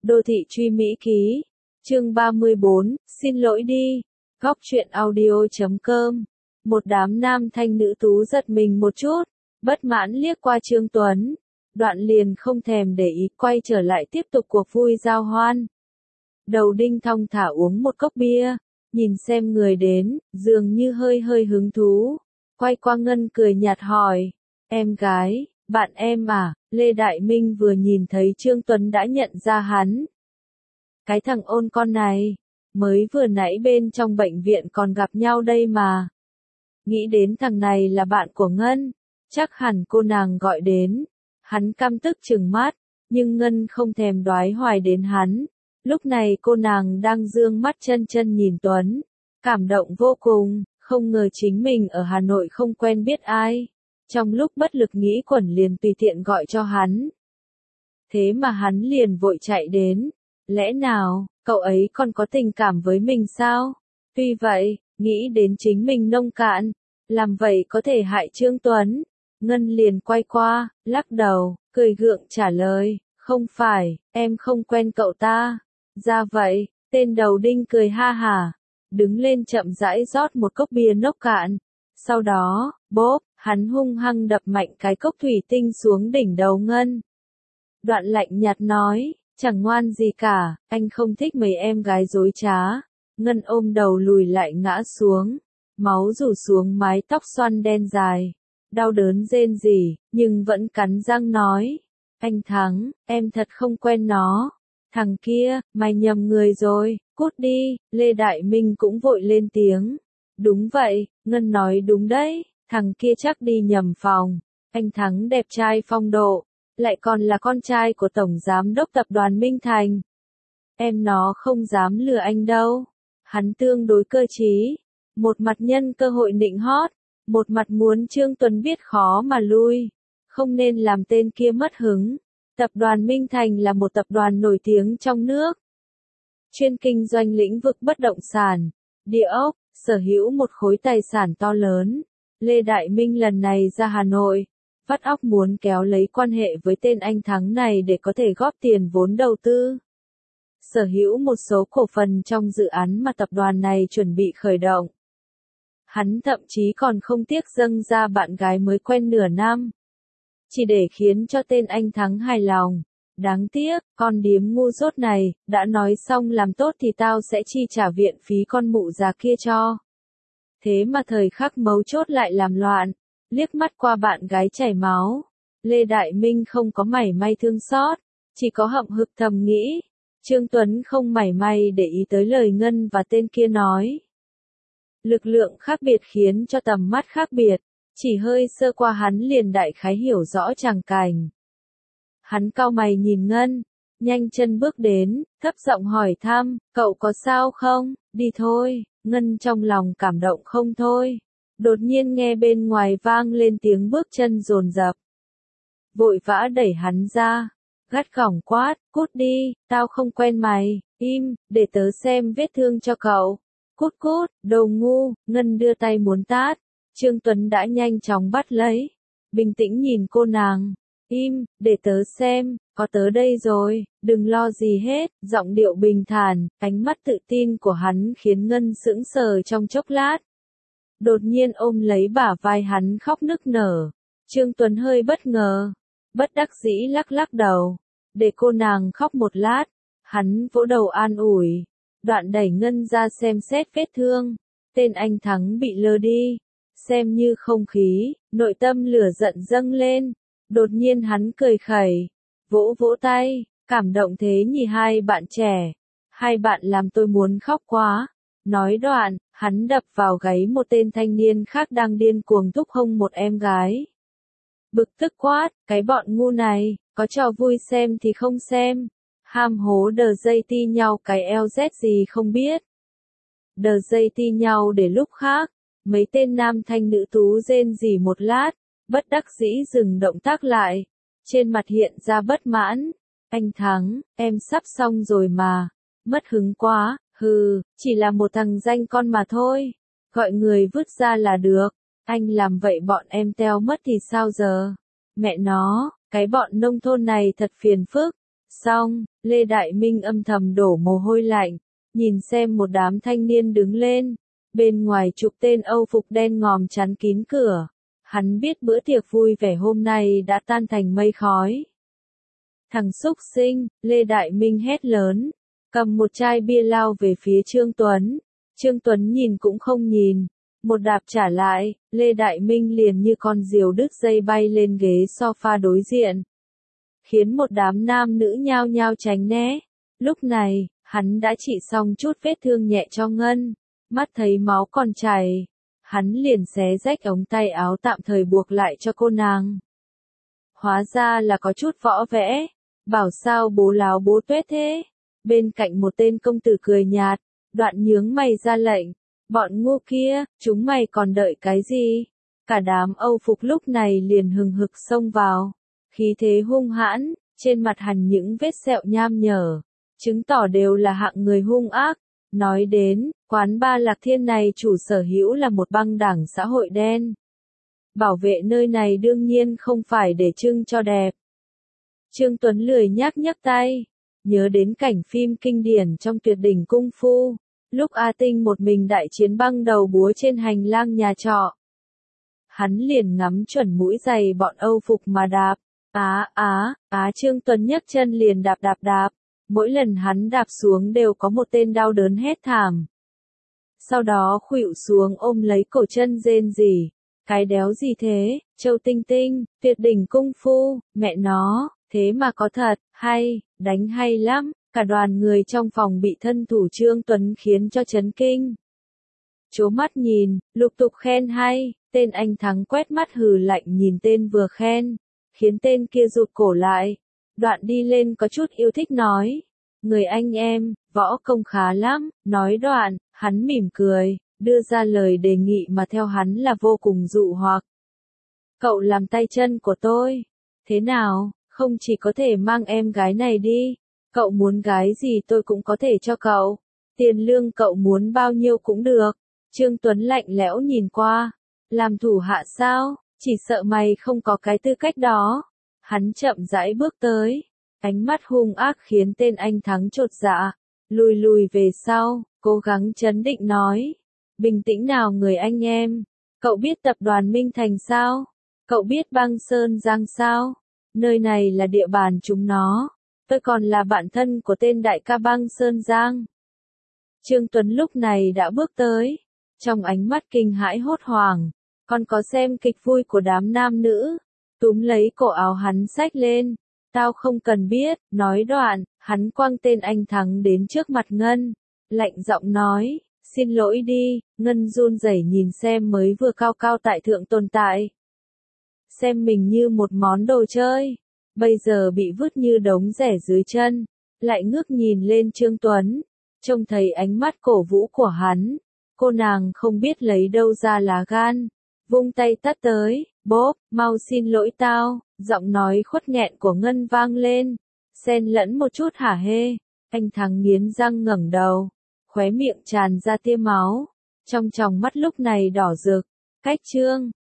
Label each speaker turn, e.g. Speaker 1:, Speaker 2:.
Speaker 1: Đô thị truy Mỹ ký. Chương 34, xin lỗi đi. Góc truyện audio.com. Một đám nam thanh nữ tú giật mình một chút, bất mãn liếc qua Trương Tuấn. Đoạn liền không thèm để ý, quay trở lại tiếp tục cuộc vui giao hoan. Đầu đinh thong thả uống một cốc bia, nhìn xem người đến, dường như hơi hứng thú. Quay qua Ngân cười nhạt hỏi, em gái, bạn em à? Lê Đại Minh vừa nhìn thấy Trương Tuấn đã nhận ra hắn. Cái thằng ôn con này, mới vừa nãy bên trong bệnh viện còn gặp nhau đây mà. Nghĩ đến thằng này là bạn của Ngân, chắc hẳn cô nàng gọi đến. Hắn căm tức trừng mắt, nhưng Ngân không thèm đoái hoài đến hắn. Lúc này cô nàng đang dương mắt chân nhìn Tuấn, cảm động vô cùng, không ngờ chính mình ở Hà Nội không quen biết ai. Trong lúc bất lực nghĩ quẩn liền tùy tiện gọi cho hắn. Thế mà hắn liền vội chạy đến. Lẽ nào, cậu ấy còn có tình cảm với mình sao? Tuy vậy, nghĩ đến chính mình nông cạn, làm vậy có thể hại Trương Tuấn. Ngân liền quay qua, lắc đầu, cười gượng trả lời, không phải, em không quen cậu ta. Ra vậy, tên đầu đinh cười ha hả, đứng lên chậm rãi rót một cốc bia nốc cạn. Sau đó, bốp, hắn hung hăng đập mạnh cái cốc thủy tinh xuống đỉnh đầu Ngân. Đoạn lạnh nhạt nói, chẳng ngoan gì cả, anh không thích mấy em gái dối trá. Ngân ôm đầu lùi lại ngã xuống, máu rủ xuống mái tóc xoăn đen dài. Đau đớn rên rỉ, nhưng vẫn cắn răng nói, anh Thắng, em thật không quen nó. Thằng kia, mày nhầm người rồi, cút đi. Lê Đại Minh cũng vội lên tiếng. Đúng vậy, Ngân nói đúng đấy, thằng kia chắc đi nhầm phòng. Anh Thắng đẹp trai phong độ, lại còn là con trai của Tổng Giám đốc Tập đoàn Minh Thành. Em nó không dám lừa anh đâu. Hắn tương đối cơ trí, một mặt nhân cơ hội nịnh hót, một mặt muốn Trương Tuấn biết khó mà lui, không nên làm tên kia mất hứng. Tập đoàn Minh Thành là một tập đoàn nổi tiếng trong nước, chuyên kinh doanh lĩnh vực bất động sản, địa ốc, sở hữu một khối tài sản to lớn. Lê Đại Minh lần này ra Hà Nội, vắt óc muốn kéo lấy quan hệ với tên anh Thắng này để có thể góp tiền vốn đầu tư. Sở hữu một số cổ phần trong dự án mà tập đoàn này chuẩn bị khởi động. Hắn thậm chí còn không tiếc dâng ra bạn gái mới quen nửa năm, chỉ để khiến cho tên anh Thắng hài lòng. Đáng tiếc, con điếm ngu dốt này, đã nói xong làm tốt thì tao sẽ chi trả viện phí con mụ già kia cho. Thế mà thời khắc mấu chốt lại làm loạn, liếc mắt qua bạn gái chảy máu. Lê Đại Minh không có mảy may thương xót, chỉ có hậm hực thầm nghĩ. Trương Tuấn không mảy may để ý tới lời Ngân và tên kia nói. Lực lượng khác biệt khiến cho tầm mắt khác biệt, chỉ hơi sơ qua hắn liền đại khái hiểu rõ tràng cảnh. Hắn cau mày nhìn Ngân, nhanh chân bước đến, thấp giọng hỏi thăm, cậu có sao không? Đi thôi. Ngân trong lòng cảm động không thôi. Đột nhiên nghe bên ngoài vang lên tiếng bước chân dồn dập. Vội vã đẩy hắn ra, gắt gỏng quát, cút đi, tao không quen mày, im, để tớ xem vết thương cho cậu. Cút cút, đồ ngu. Ngân đưa tay muốn tát, Trương Tuấn đã nhanh chóng bắt lấy, bình tĩnh nhìn cô nàng. Im, để tớ xem, có tớ đây rồi, đừng lo gì hết. Giọng điệu bình thản, ánh mắt tự tin của hắn khiến Ngân sững sờ trong chốc lát. Đột nhiên ôm lấy bả vai hắn khóc nức nở. Trương Tuấn hơi bất ngờ, bất đắc dĩ lắc lắc đầu, để cô nàng khóc một lát. Hắn vỗ đầu an ủi, đoạn đẩy Ngân ra xem xét vết thương. Tên anh Thắng bị lơ đi, xem như không khí, nội tâm lửa giận dâng lên. Đột nhiên hắn cười khẩy, vỗ vỗ tay, cảm động thế nhỉ hai bạn trẻ, hai bạn làm tôi muốn khóc quá. Nói đoạn, hắn đập vào gáy một tên thanh niên khác đang điên cuồng thúc hông một em gái. Bực tức quát, cái bọn ngu này, có trò vui xem thì không xem, ham hố đờ dây ti nhau cái LZ gì không biết. Đờ dây ti nhau để lúc khác. Mấy tên nam thanh nữ tú rên rỉ một lát, bất đắc dĩ dừng động tác lại, trên mặt hiện ra bất mãn. Anh Thắng, em sắp xong rồi mà, mất hứng quá, hừ, chỉ là một thằng danh con mà thôi, gọi người vứt ra là được, anh làm vậy bọn em teo mất thì sao giờ? Mẹ nó, cái bọn nông thôn này thật phiền phức, Xong, Lê Đại Minh âm thầm đổ mồ hôi lạnh, nhìn xem một đám thanh niên đứng lên, bên ngoài chục tên Âu phục đen ngòm chắn kín cửa. Hắn biết bữa tiệc vui vẻ hôm nay đã tan thành mây khói. Thằng xúc sinh, Lê Đại Minh hét lớn, cầm một chai bia lao về phía Trương Tuấn. Trương Tuấn nhìn cũng không nhìn, một đạp trả lại, Lê Đại Minh liền như con diều đứt dây bay lên ghế sofa đối diện, khiến một đám nam nữ nhao nhao tránh né. Lúc này, hắn đã trị xong chút vết thương nhẹ cho Ngân, mắt thấy máu còn chảy, hắn liền xé rách ống tay áo tạm thời buộc lại cho cô nàng. Hóa ra là có chút võ vẽ, bảo sao bố láo bố tuét thế. Bên cạnh một tên công tử cười nhạt, Đoạn nhướng mày ra lệnh, bọn ngu kia, chúng mày còn đợi cái gì? Cả đám Âu phục lúc này liền hừng hực xông vào, khí thế hung hãn, trên mặt hằn những vết sẹo nham nhở, chứng tỏ đều là hạng người hung ác. Nói đến, quán ba Lạc Thiên này chủ sở hữu là một băng đảng xã hội đen. Bảo vệ nơi này đương nhiên không phải để trưng cho đẹp. Trương Tuấn lười nhác nhấc tay, nhớ đến cảnh phim kinh điển trong Tuyệt đỉnh cung phu, lúc A Tinh một mình đại chiến băng đầu búa trên hành lang nhà trọ. Hắn liền ngắm chuẩn mũi giày bọn Âu phục mà đạp, Trương Tuấn nhấc chân liền đạp, mỗi lần hắn đạp xuống đều có một tên đau đớn hét thảm. Sau đó khuỵu xuống ôm lấy cổ chân rên rỉ, cái đéo gì thế, Châu Tinh Tinh, Tuyệt đỉnh cung phu, mẹ nó, thế mà có thật, hay, đánh hay lắm, cả đoàn người trong phòng bị thân thủ Trương Tuấn khiến cho chấn kinh. Chố mắt nhìn, lục tục khen hay, tên anh thắng quét mắt hừ lạnh nhìn tên vừa khen, khiến tên kia rụt cổ lại. Đoạn đi lên có chút yêu thích nói, người anh em, võ công khá lắm, nói đoạn, hắn mỉm cười, đưa ra lời đề nghị mà theo hắn là vô cùng dụ hoặc. Cậu làm tay chân của tôi, thế nào, không chỉ có thể mang em gái này đi, cậu muốn gái gì tôi cũng có thể cho cậu, tiền lương cậu muốn bao nhiêu cũng được. Trương Tuấn lạnh lẽo nhìn qua, làm thủ hạ sao, chỉ sợ mày không có cái tư cách đó. Hắn chậm rãi bước tới, ánh mắt hung ác khiến tên anh thắng chột dạ, lùi về sau, cố gắng trấn định nói, bình tĩnh nào người anh em, cậu biết tập đoàn Minh Thành sao, cậu biết băng Sơn Giang sao, nơi này là địa bàn chúng nó, tôi còn là bạn thân của tên đại ca băng Sơn Giang. Trương Tuấn lúc này đã bước tới, trong ánh mắt kinh hãi hốt hoảng, còn có xem kịch vui của đám nam nữ, túm lấy cổ áo hắn xách lên, tao không cần biết, nói đoạn, hắn quăng tên anh thắng đến trước mặt Ngân, lạnh giọng nói, xin lỗi đi, Ngân run rẩy nhìn xem mới vừa cao cao tại thượng tồn tại. Xem mình như một món đồ chơi, bây giờ bị vứt như đống rẻ dưới chân, lại ngước nhìn lên Trương Tuấn, trông thấy ánh mắt cổ vũ của hắn, cô nàng không biết lấy đâu ra lá gan, vung tay tát tới, bốp, mau xin lỗi tao, giọng nói khuất nghẹn của Ngân vang lên, xen lẫn một chút hả hê, anh thắng nghiến răng ngẩng đầu, khóe miệng tràn ra tia máu, trong tròng mắt lúc này đỏ rực, cách Trương